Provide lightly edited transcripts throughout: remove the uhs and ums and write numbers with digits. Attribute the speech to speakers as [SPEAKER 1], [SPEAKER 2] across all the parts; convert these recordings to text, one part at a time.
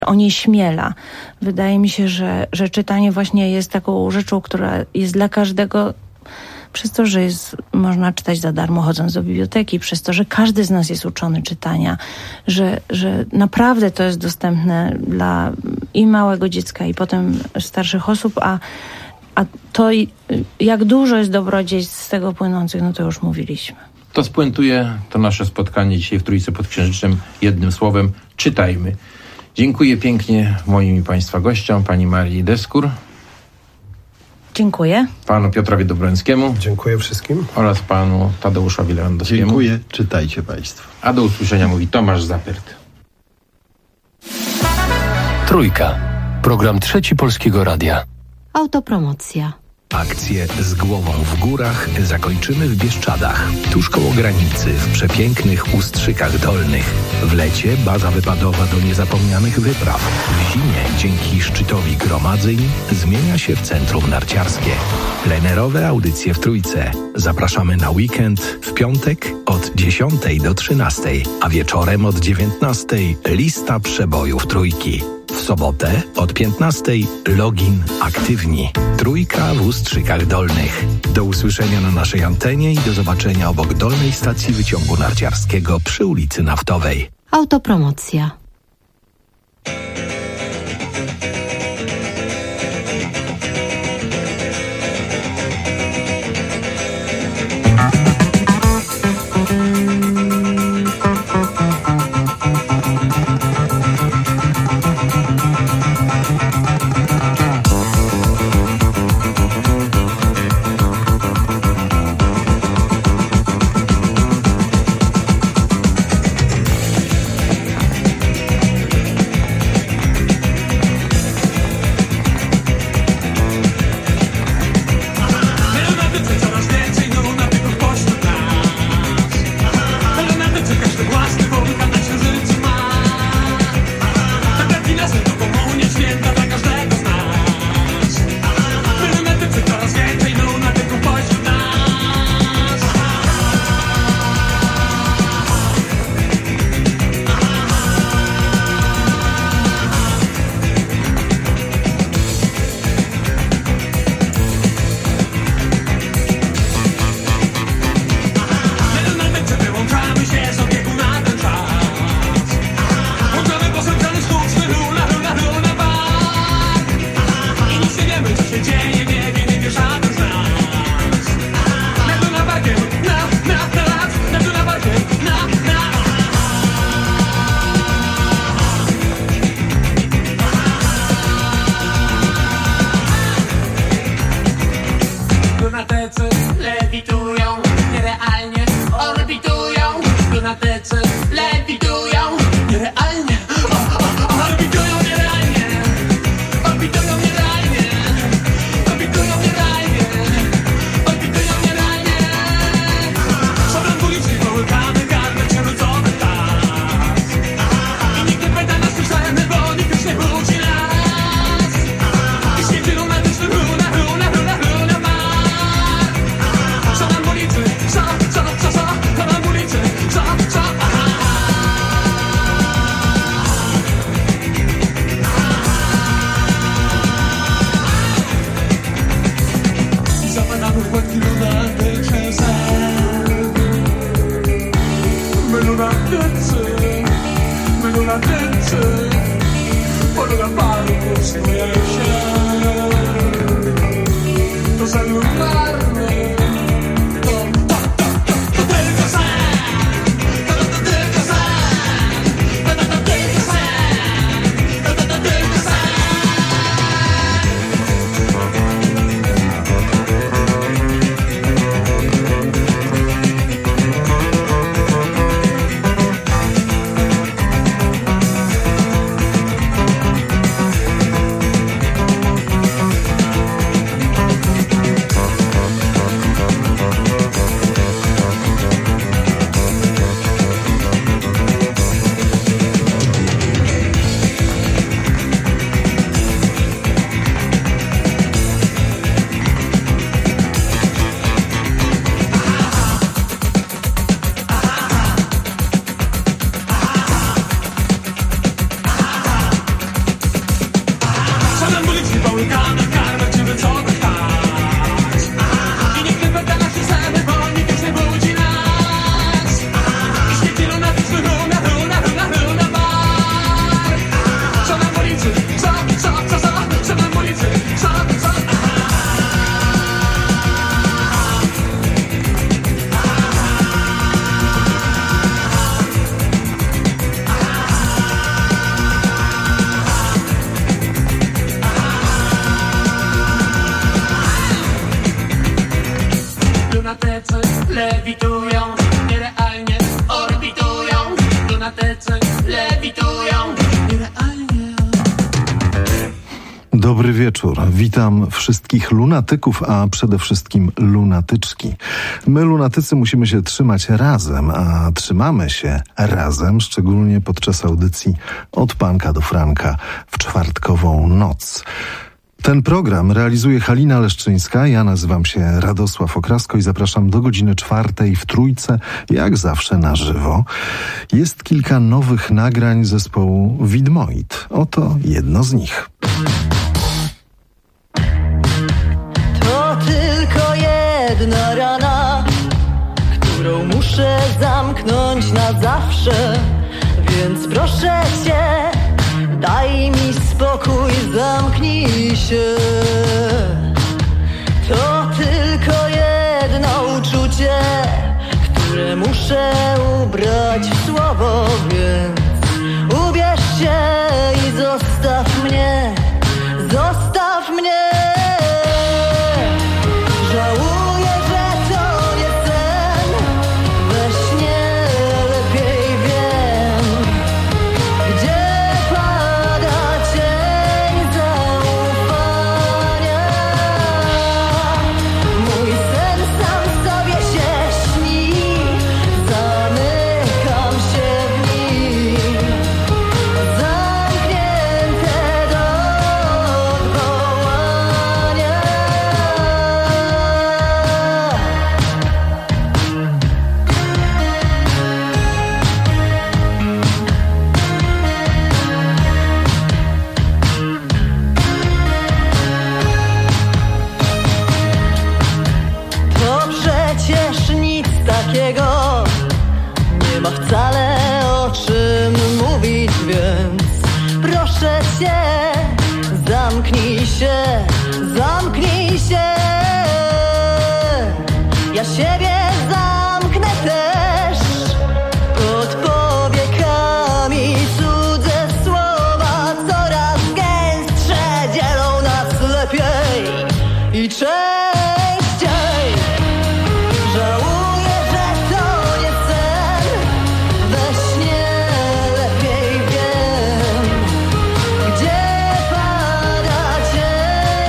[SPEAKER 1] onieśmiela. Wydaje mi się, że czytanie właśnie jest taką rzeczą, która jest dla każdego, przez to, że można czytać za darmo chodząc do biblioteki, przez to, że każdy z nas jest uczony czytania, że naprawdę to jest dostępne dla i małego dziecka, i potem starszych osób, a to jak dużo jest dobrodziejstw z tego płynących, no to już mówiliśmy.
[SPEAKER 2] To spuentuje to nasze spotkanie dzisiaj w Trójce pod Księżycem jednym słowem: czytajmy. Dziękuję pięknie moim i Państwa gościom, pani Marii Deskur.
[SPEAKER 1] Dziękuję.
[SPEAKER 2] Panu Piotrowi Dobrońskiemu.
[SPEAKER 3] Dziękuję wszystkim.
[SPEAKER 2] Oraz panu Tadeuszowi Lewandowskiemu.
[SPEAKER 3] Dziękuję, czytajcie Państwo.
[SPEAKER 2] A do usłyszenia mówi Tomasz Zapert.
[SPEAKER 4] Trójka. Program Trzeci Polskiego Radia.
[SPEAKER 5] Autopromocja.
[SPEAKER 4] Akcję Z głową w górach zakończymy w Bieszczadach, tuż koło granicy, w przepięknych Ustrzykach Dolnych. W lecie baza wypadowa do niezapomnianych wypraw. W zimie dzięki szczytowi gromadzeń zmienia się w centrum narciarskie. Plenerowe audycje w Trójce. Zapraszamy na weekend w piątek od 10 do 13, a wieczorem od 19 lista przebojów Trójki. W sobotę od 15 login aktywni. Trójka w Ustrzykach Dolnych. Do usłyszenia na naszej antenie i do zobaczenia obok dolnej stacji wyciągu narciarskiego przy ulicy Naftowej.
[SPEAKER 5] Autopromocja.
[SPEAKER 3] Dobry wieczór. Witam wszystkich lunatyków, a przede wszystkim lunatyczki. My, lunatycy, musimy się trzymać razem, a trzymamy się razem, szczególnie podczas audycji Od Panka do Franka w czwartkową noc. Ten program realizuje Halina Leszczyńska, ja nazywam się Radosław Okrasko i zapraszam do godziny 4 w Trójce, jak zawsze na żywo. Jest kilka nowych nagrań zespołu Widmoid. Oto jedno z nich.
[SPEAKER 6] To tylko jedna rana, którą muszę zamknąć na zawsze, więc proszę cię, daj mi spokój, zamknij się. To tylko jedno uczucie, które muszę ubrać w słowo, więc ubierz się i zostaw mnie, zostaw mnie. Żałuję, że to nie sen, we śnie lepiej wiem, gdzie pada cień zaufania. Mój sen sam sobie się śni, zamykam się w nim, zamknięte do odwołania. To przecież nic takiego, nie ma wcale o czym mówić, więc proszę cię, zamknij się, zamknij się. Ja siebie zamknę też, pod powiekami cudze słowa coraz gęstsze dzielą nas lepiej i częściej. Żałuję, że to nie sen, we śnie lepiej wiem, gdzie pada cień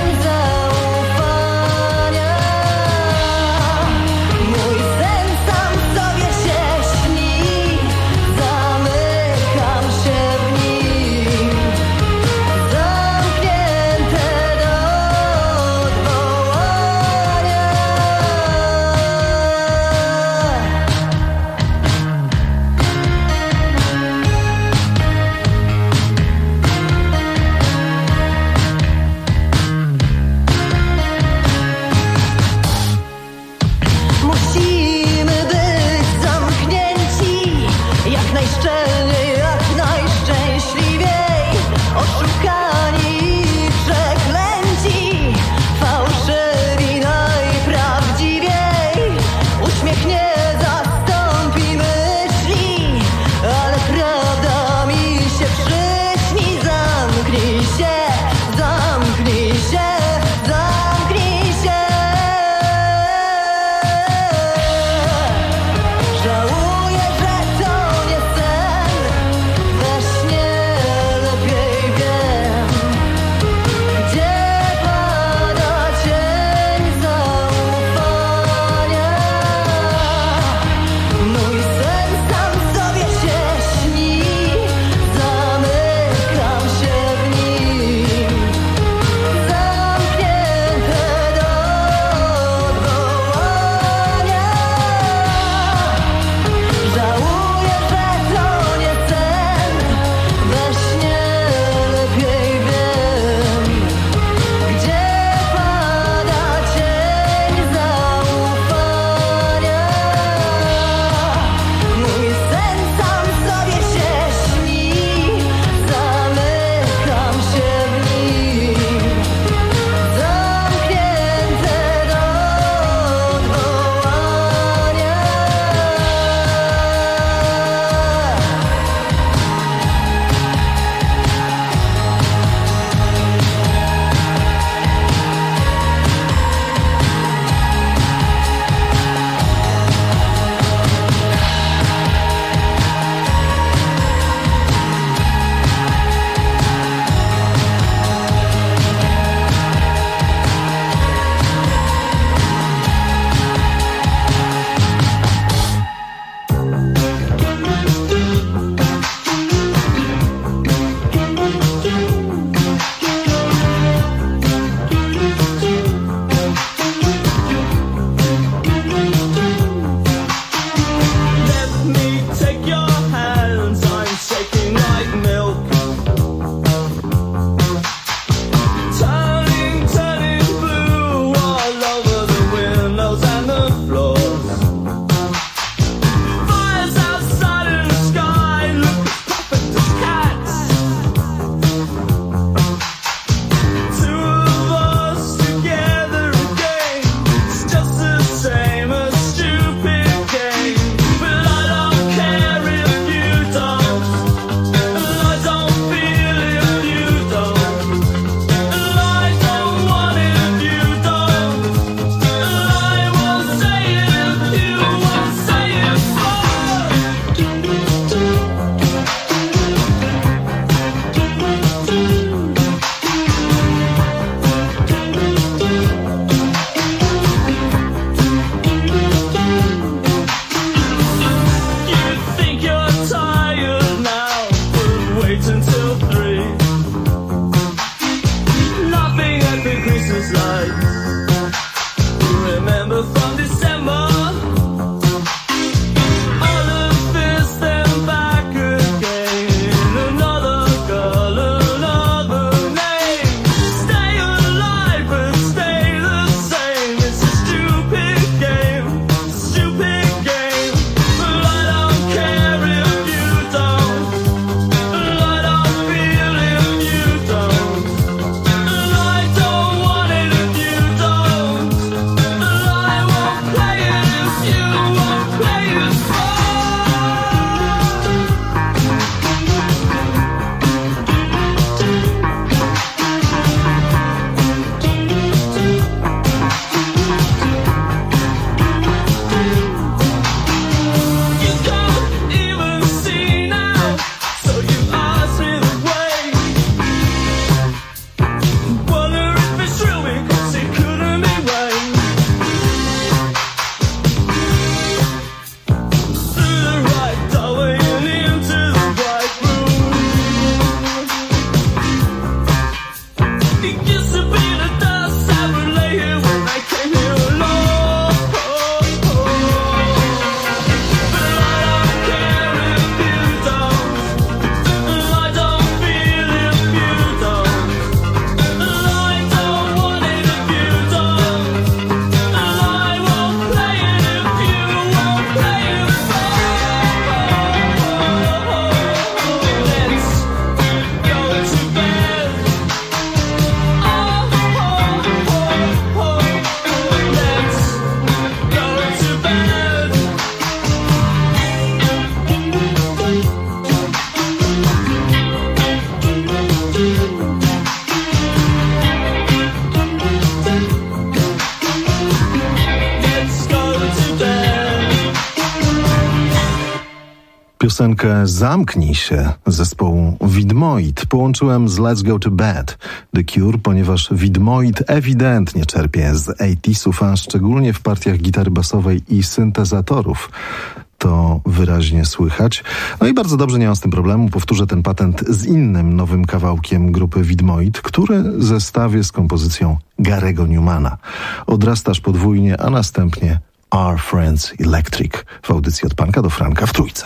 [SPEAKER 3] piosenkę Zamknij się zespołu Widmoid połączyłem z Let's Go to Bed The Cure, ponieważ Widmoid ewidentnie czerpie z 80sów, a szczególnie w partiach gitary basowej i syntezatorów. To wyraźnie słychać. No i bardzo dobrze, nie mam z tym problemu. Powtórzę ten patent z innym nowym kawałkiem grupy Widmoid, który zestawię z kompozycją Gary'ego Newmana. Odrastasz podwójnie, a następnie Our Friends Electric w audycji Od Panka do Franka w Trójce.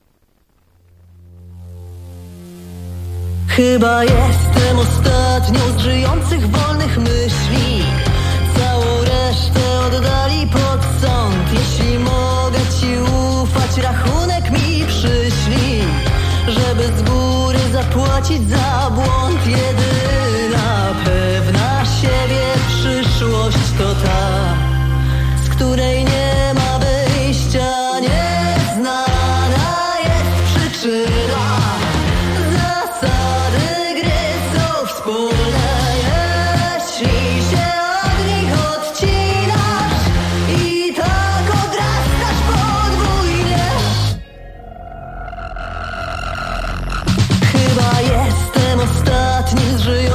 [SPEAKER 6] Chyba jestem ostatnią z żyjących wolnych myśli. Całą resztę oddali pod sąd. Jeśli mogę ci ufać, rachunek mi przyślij, żeby z góry zapłacić za błąd. Jedyna pewna siebie przyszłość to ta, z której nie ma wyjścia. Nieznana jest przyczyna. Zasady gry są wspólne. Jeśli się od nich odcinasz i tak odrastasz podwójnie. Chyba jestem ostatnim z żyjących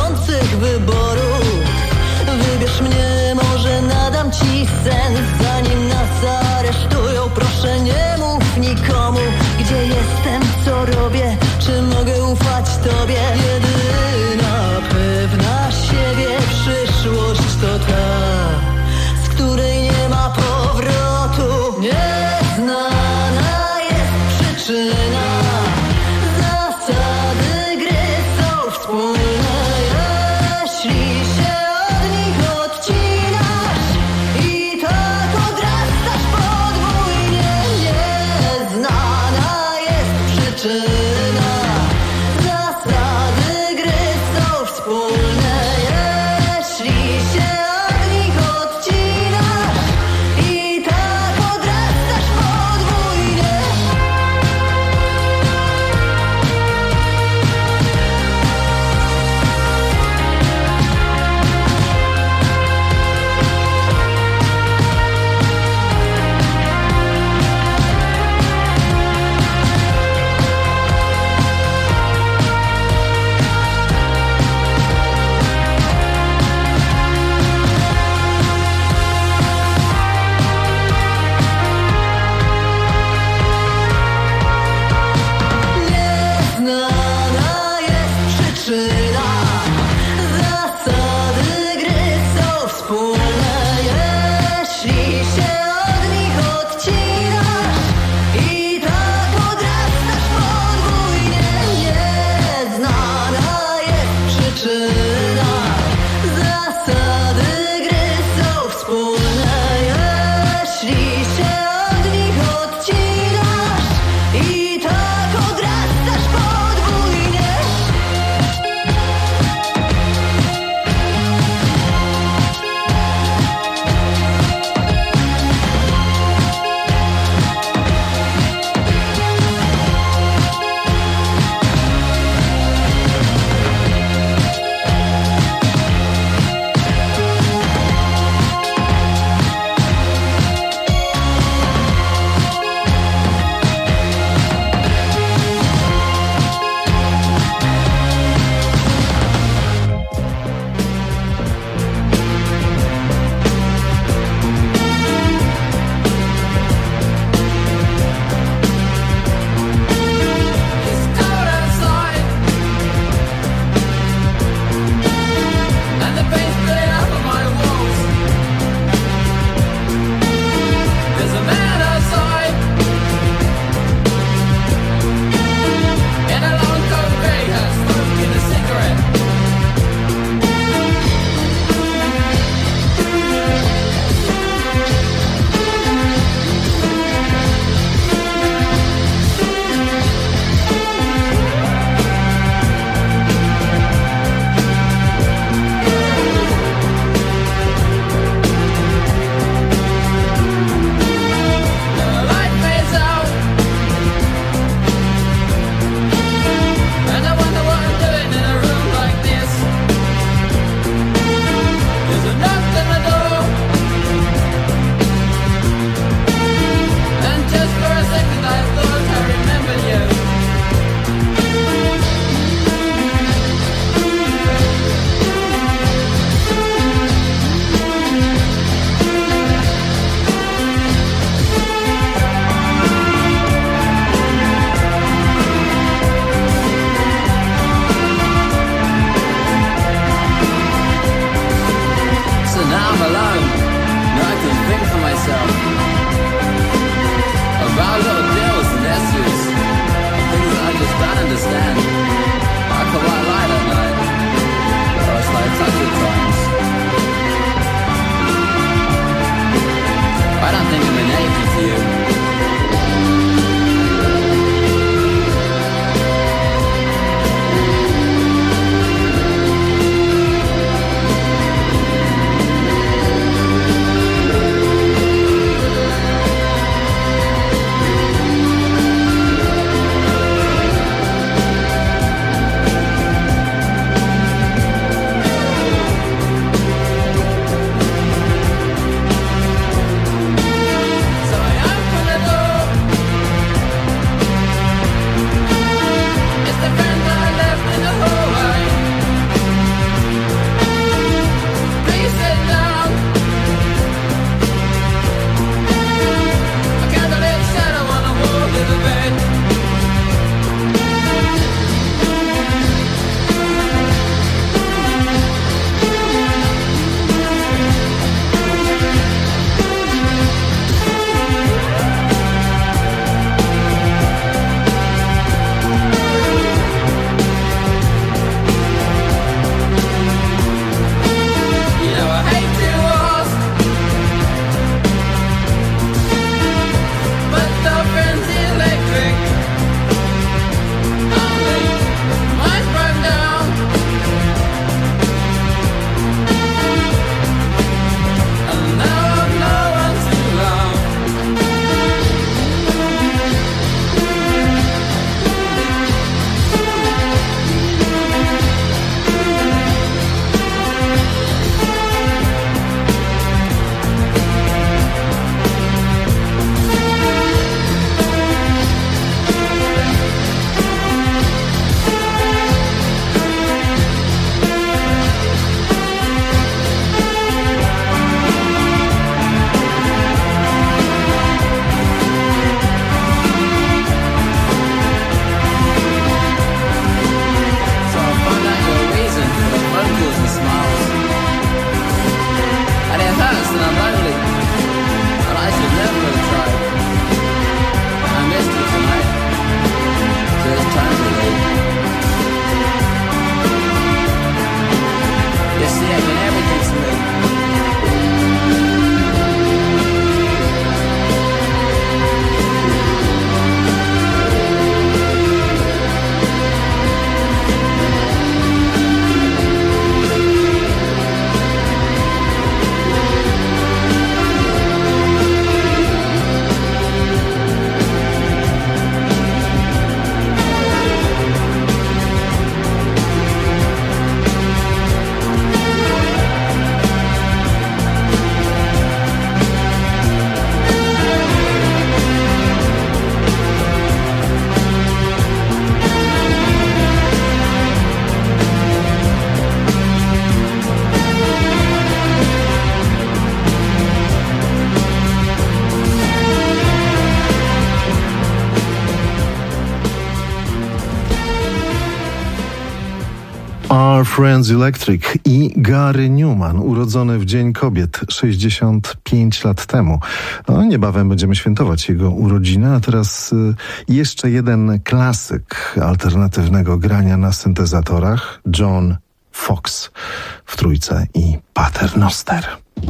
[SPEAKER 3] Friends Electric i Gary Numan, urodzony w Dzień Kobiet 65 lat temu. No, niebawem będziemy świętować jego urodziny, a teraz jeszcze jeden klasyk alternatywnego grania na syntezatorach, John Fox w trójce i Paternoster.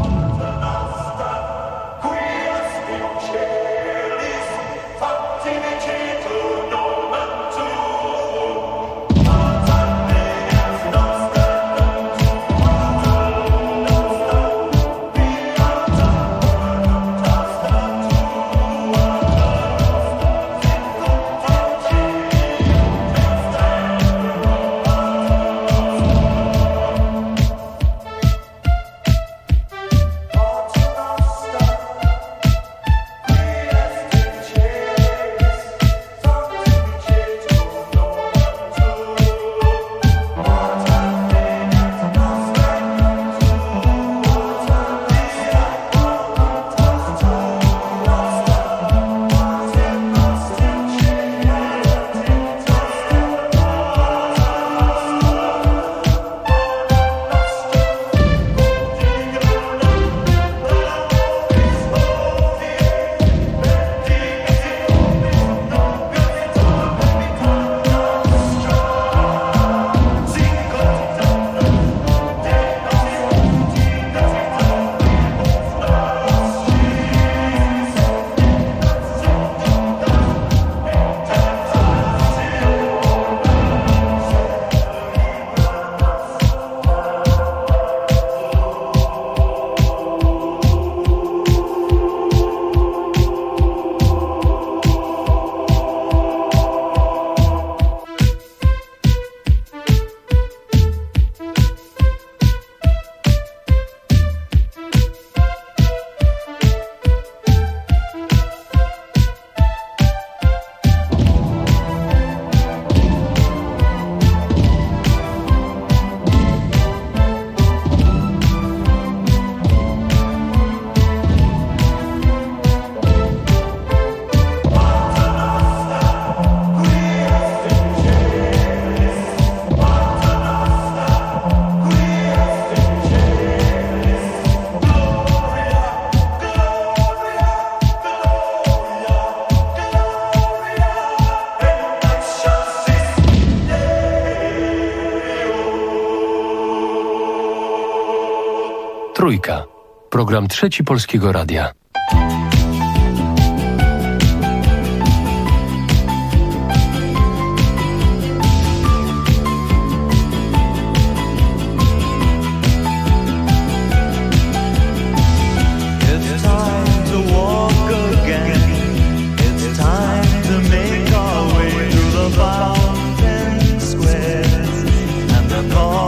[SPEAKER 7] Trójka. Program Trzeci Polskiego Radia.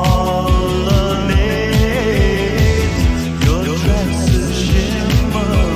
[SPEAKER 8] Your dresses shimmer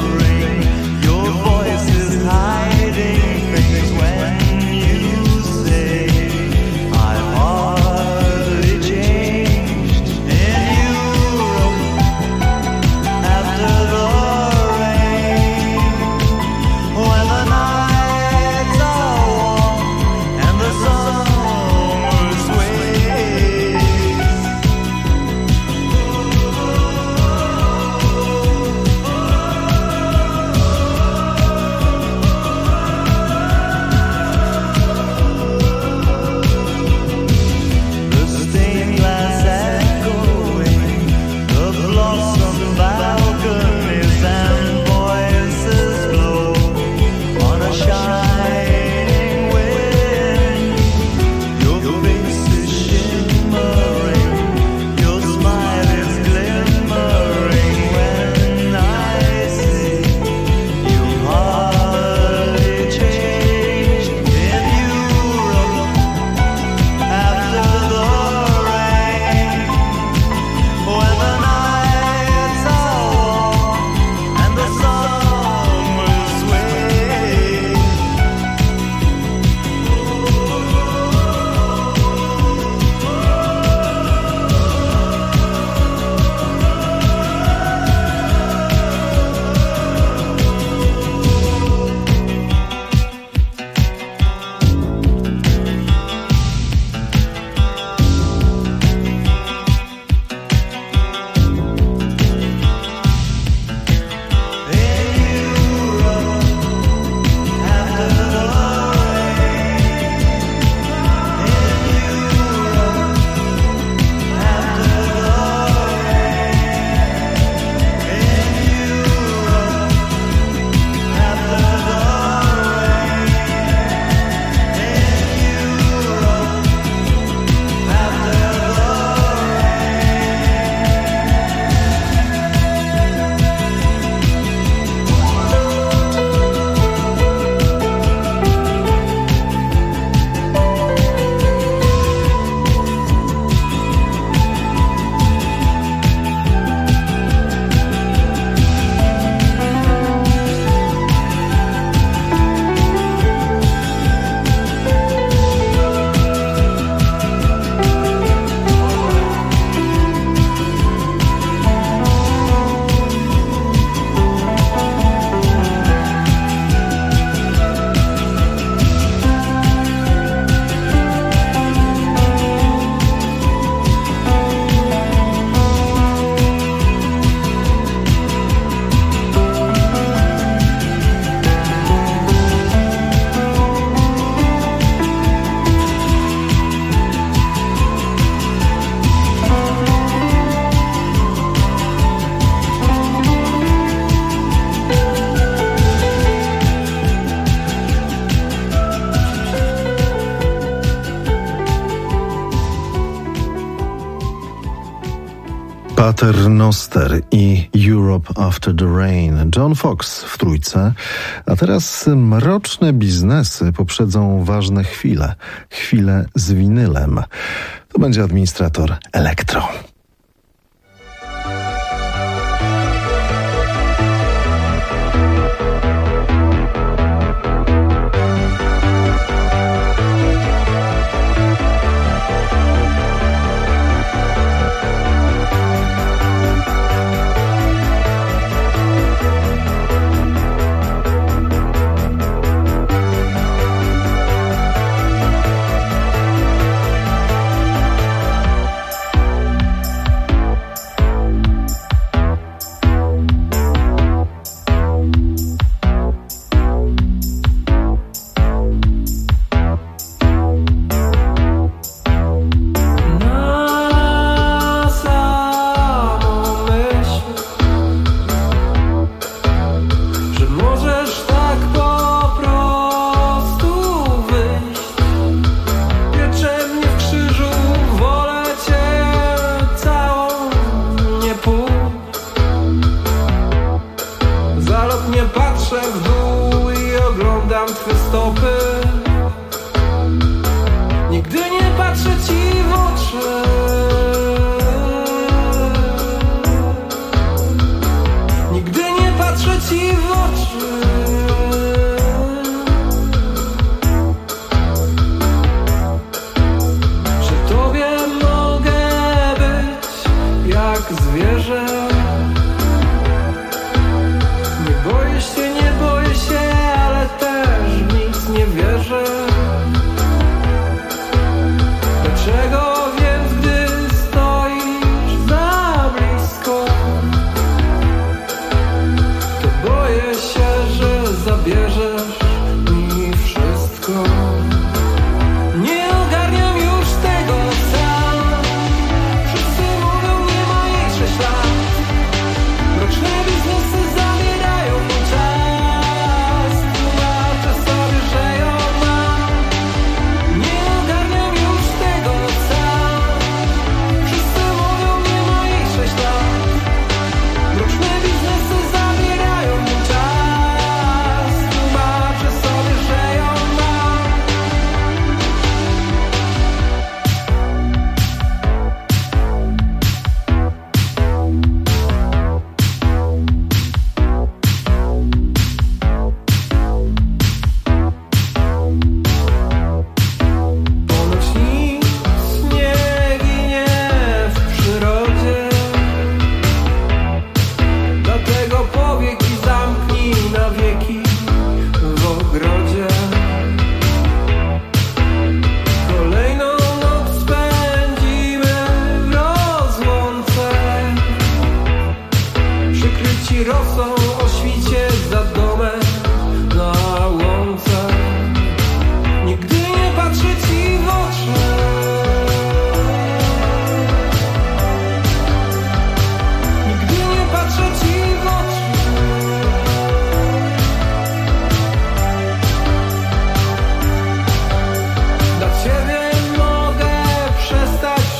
[SPEAKER 3] Pater Noster i Europe After the Rain. John Fox w trójce. A teraz mroczne biznesy poprzedzą ważne chwile. Chwile z winylem. To będzie administrator Elektro.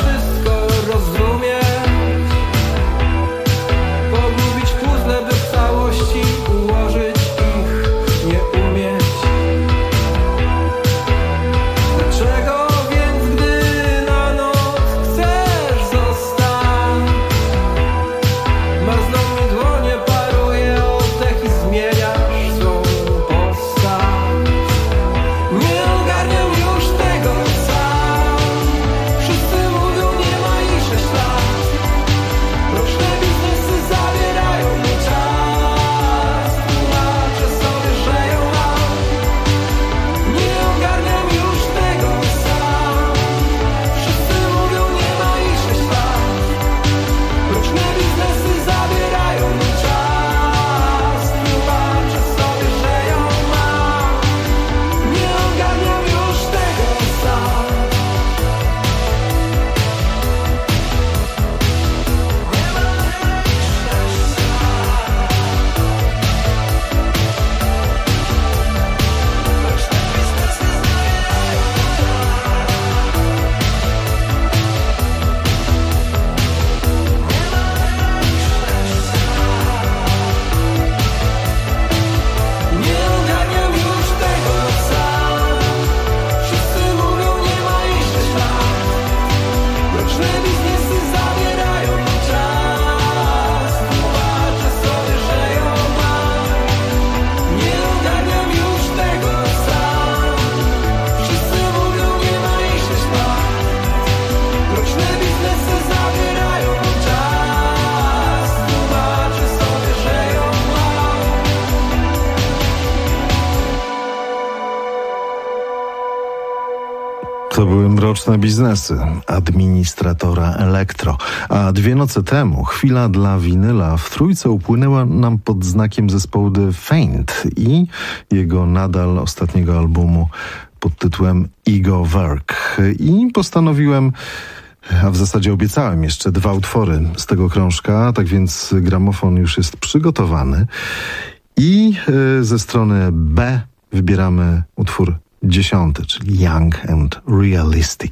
[SPEAKER 8] Pogubić puzzle, by cały
[SPEAKER 3] To były mroczne biznesy administratora Elektro. A 2 noce temu chwila dla winyla w Trójce upłynęła nam pod znakiem zespołu The Faint i jego nadal ostatniego albumu pod tytułem Ego Work. I postanowiłem, a w zasadzie obiecałem jeszcze 2 utwory z tego krążka, tak więc gramofon już jest przygotowany. I ze strony B wybieramy utwór 10, czyli Young and Realistic.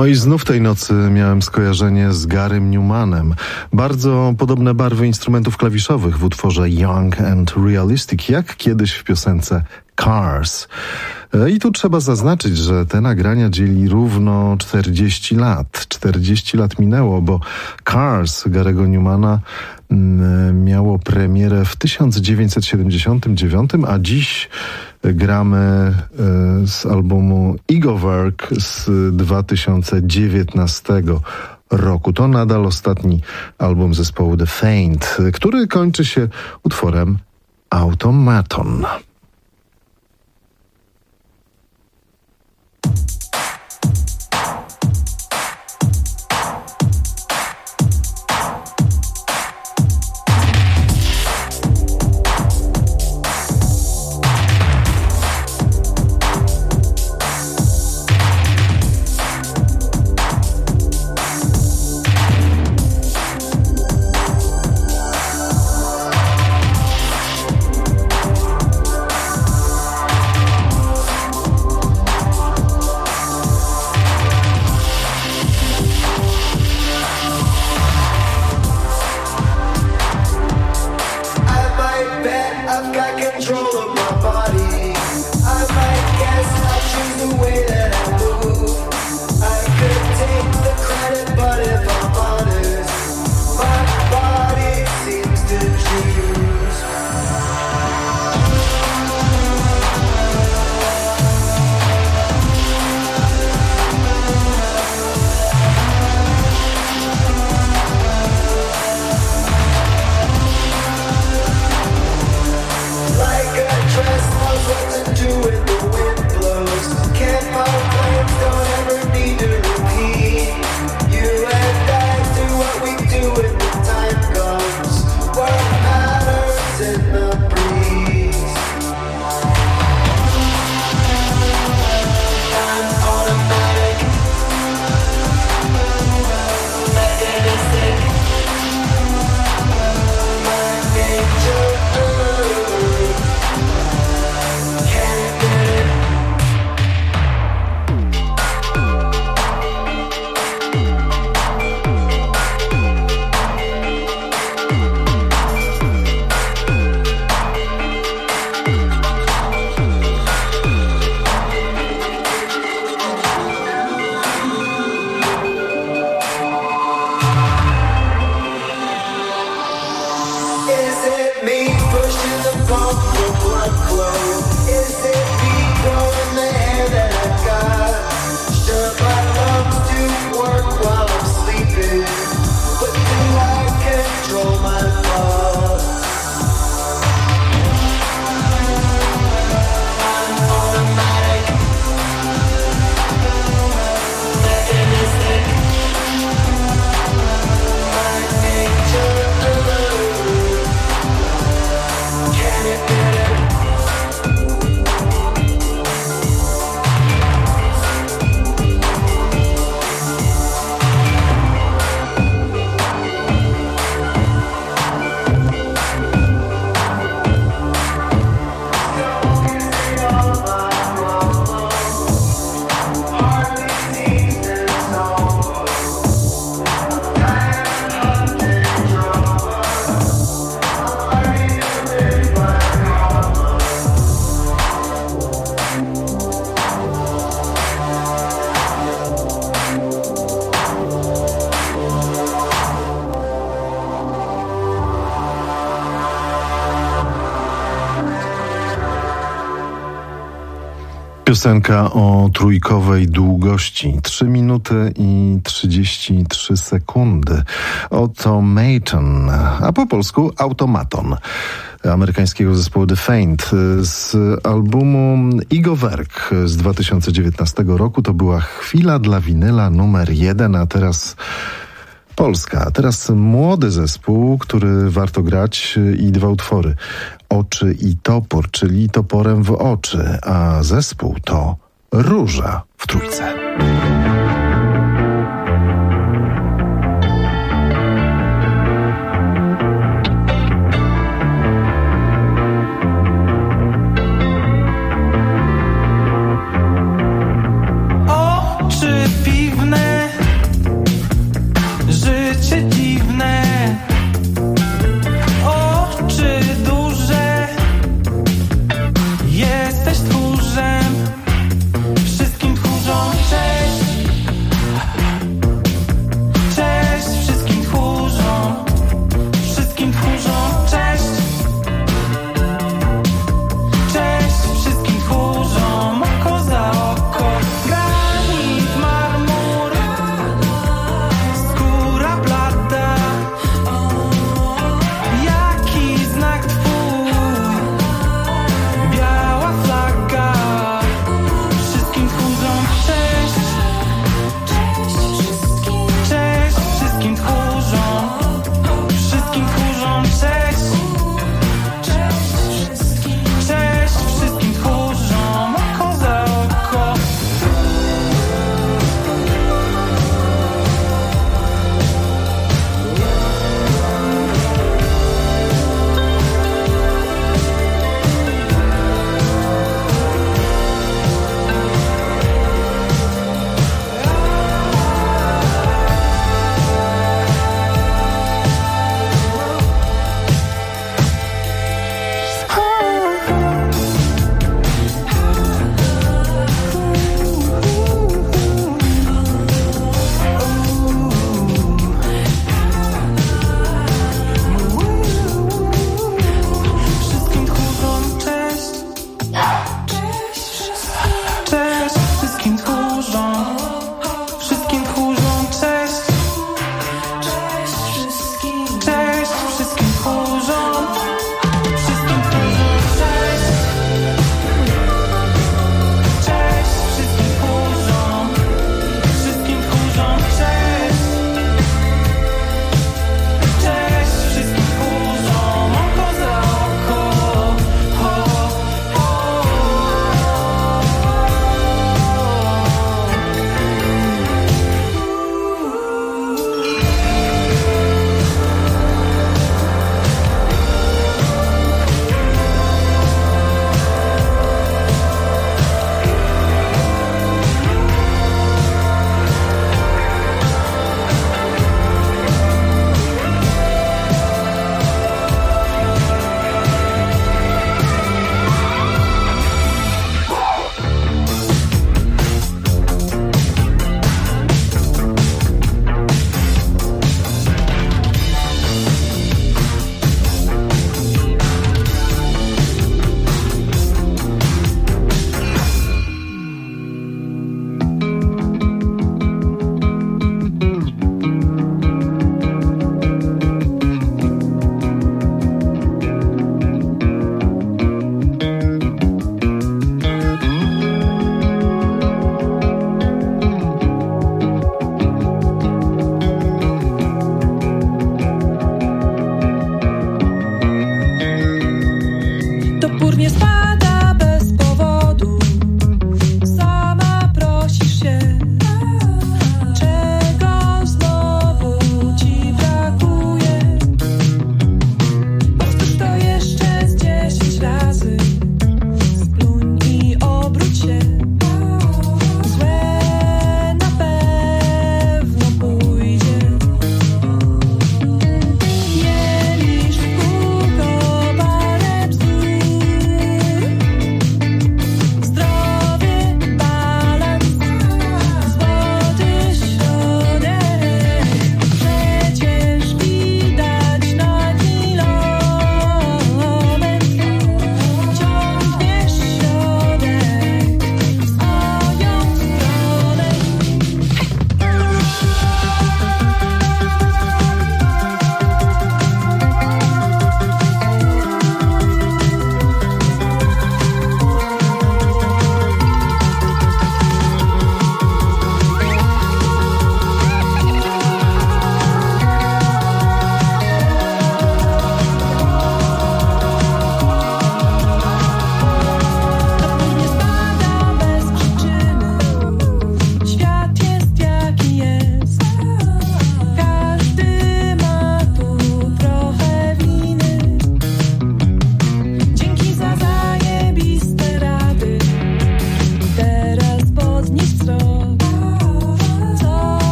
[SPEAKER 3] No i znów tej nocy miałem skojarzenie z Garym Newmanem. Bardzo podobne barwy instrumentów klawiszowych w utworze Young and Realistic, jak kiedyś w piosence Cars. I tu trzeba zaznaczyć, że te nagrania dzieli równo 40 lat. 40 lat minęło, bo Cars Gary'ego Newmana miało premierę w 1979, a dziś gramy z albumu Ego Work z 2019 roku. To nadal ostatni album zespołu The Faint, który kończy się utworem Automaton. Piosenka o trójkowej długości 3 minuty i 33 sekundy. Automaton, a po polsku Automaton amerykańskiego zespołu The Faint z albumu Ego Work z 2019 roku. To była chwila dla winyla numer 1, a teraz Polska. A teraz młody zespół, który warto grać i 2 utwory. Oczy i topór, czyli toporem w oczy, a zespół to Róża w trójce.
[SPEAKER 8] Oczy piwne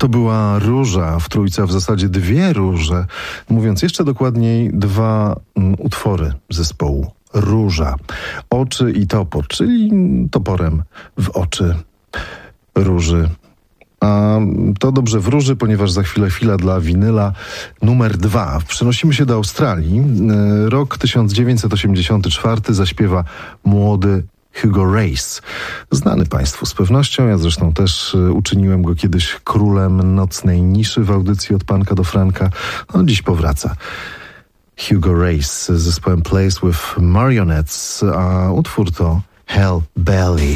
[SPEAKER 3] To była Róża w trójce, a w zasadzie dwie róże. Mówiąc jeszcze dokładniej, dwa utwory zespołu Róża. Oczy i topór, czyli toporem w oczy Róży. A to dobrze wróży, ponieważ za chwila dla winyla numer 2. Przenosimy się do Australii. Rok 1984 zaśpiewa młody Hugo Race. Znany Państwu z pewnością, ja zresztą też uczyniłem go kiedyś królem nocnej niszy w audycji Od Panka do Franka. No, dziś powraca. Hugo Race z zespołem Plays with Marionettes, a utwór to Hell Belly.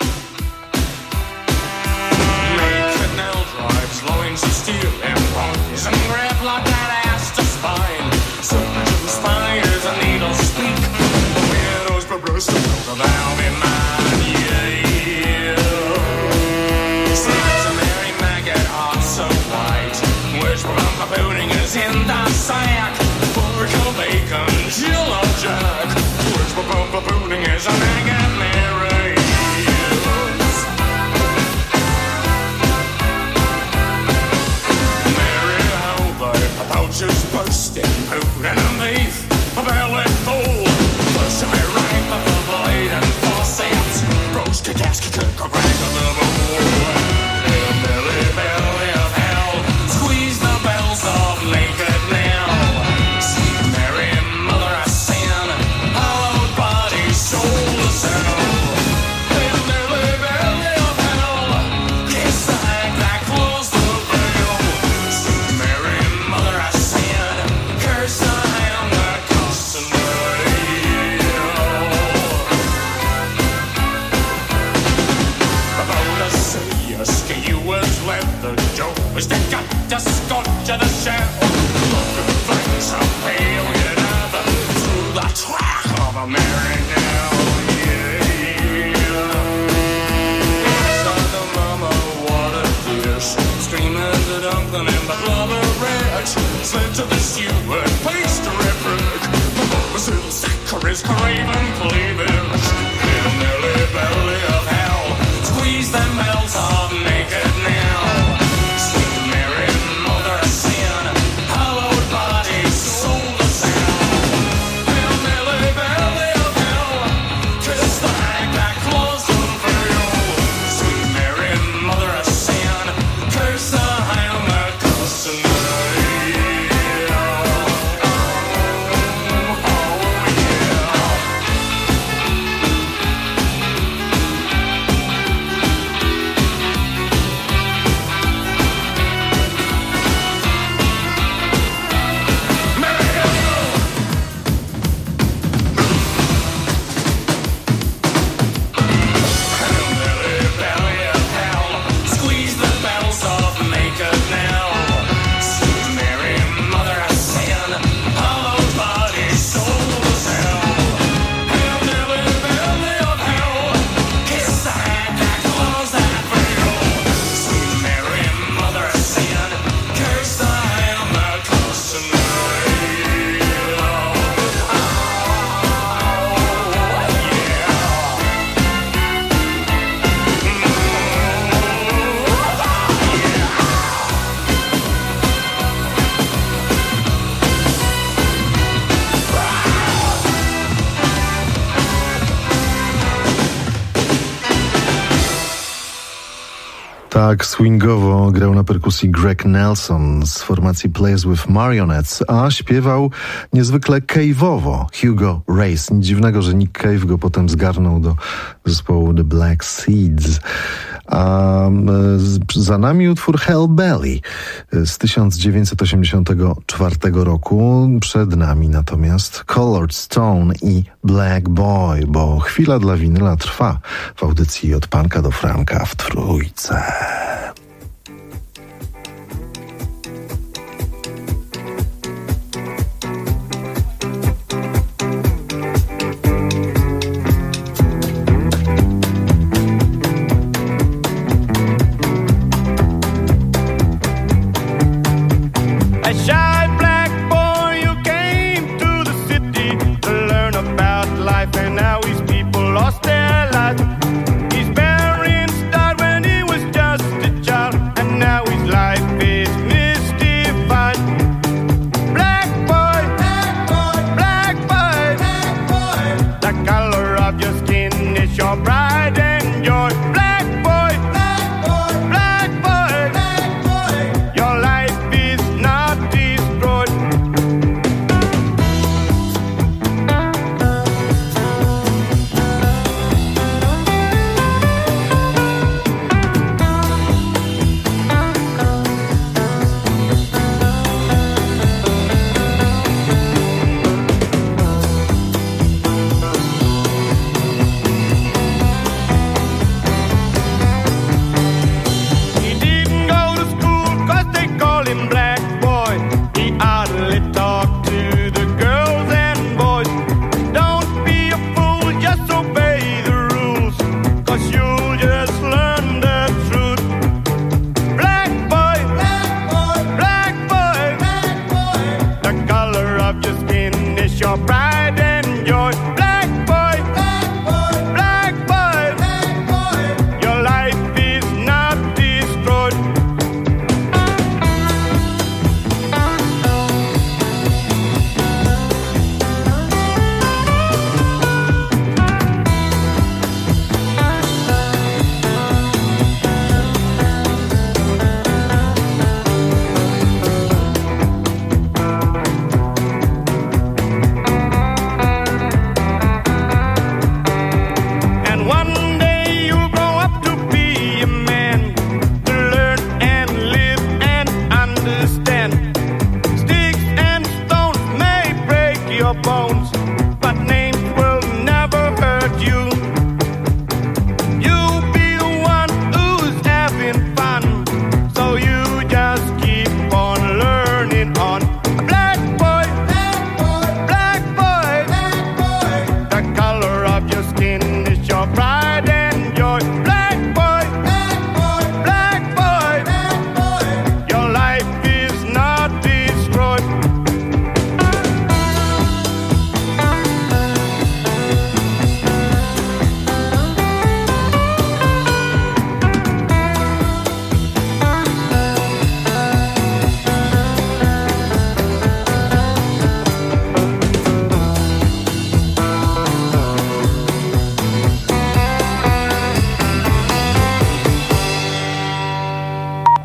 [SPEAKER 3] Tak swingowo grał na perkusji Greg Nelson z formacji Plays with Marionettes, a śpiewał niezwykle cave'owo Hugo Race. Nic dziwnego, że Nick Cave go potem zgarnął do zespołu The Black Seeds. A za nami utwór Hell Belly z 1984 roku. Przed nami natomiast Colored Stone i Black Boy, bo chwila dla winyla trwa w audycji Od Panka do Franka w trójce.